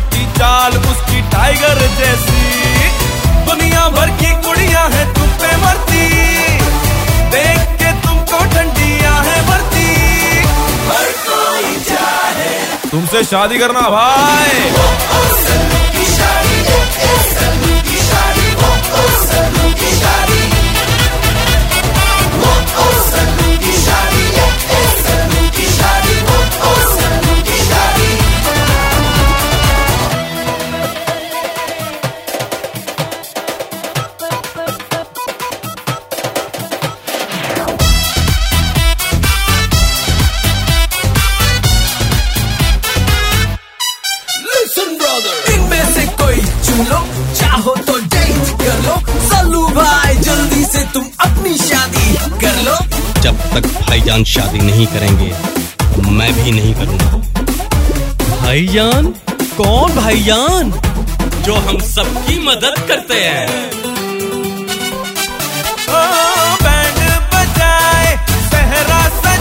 चौटी चाल उसकी टाइगर जैसी। दुनिया भर की कुड़ियां हैं तुम पे मरती, देख के तुमको ठंडियां है भरती। हर कोई चाहे तुमसे शादी करना भाई। सल्लू की शादी, सल्लू की शादी, सल्लू की शादी, सल्लू की शादी, सल्लू की शादी, सल्लू की शादी। Listen brother, इनमें से कोई चुन लो, चाहो तो डेट कर लो। सल्लू भाई जल्दी से तुम अपनी शादी कर लो। जब तक भाईजान शादी नहीं करेंगे मैं भी नहीं करूंगा। भाईजान? कौन भाईजान? जो हम सबकी मदद करते हैं। बैंड बजाए सहरा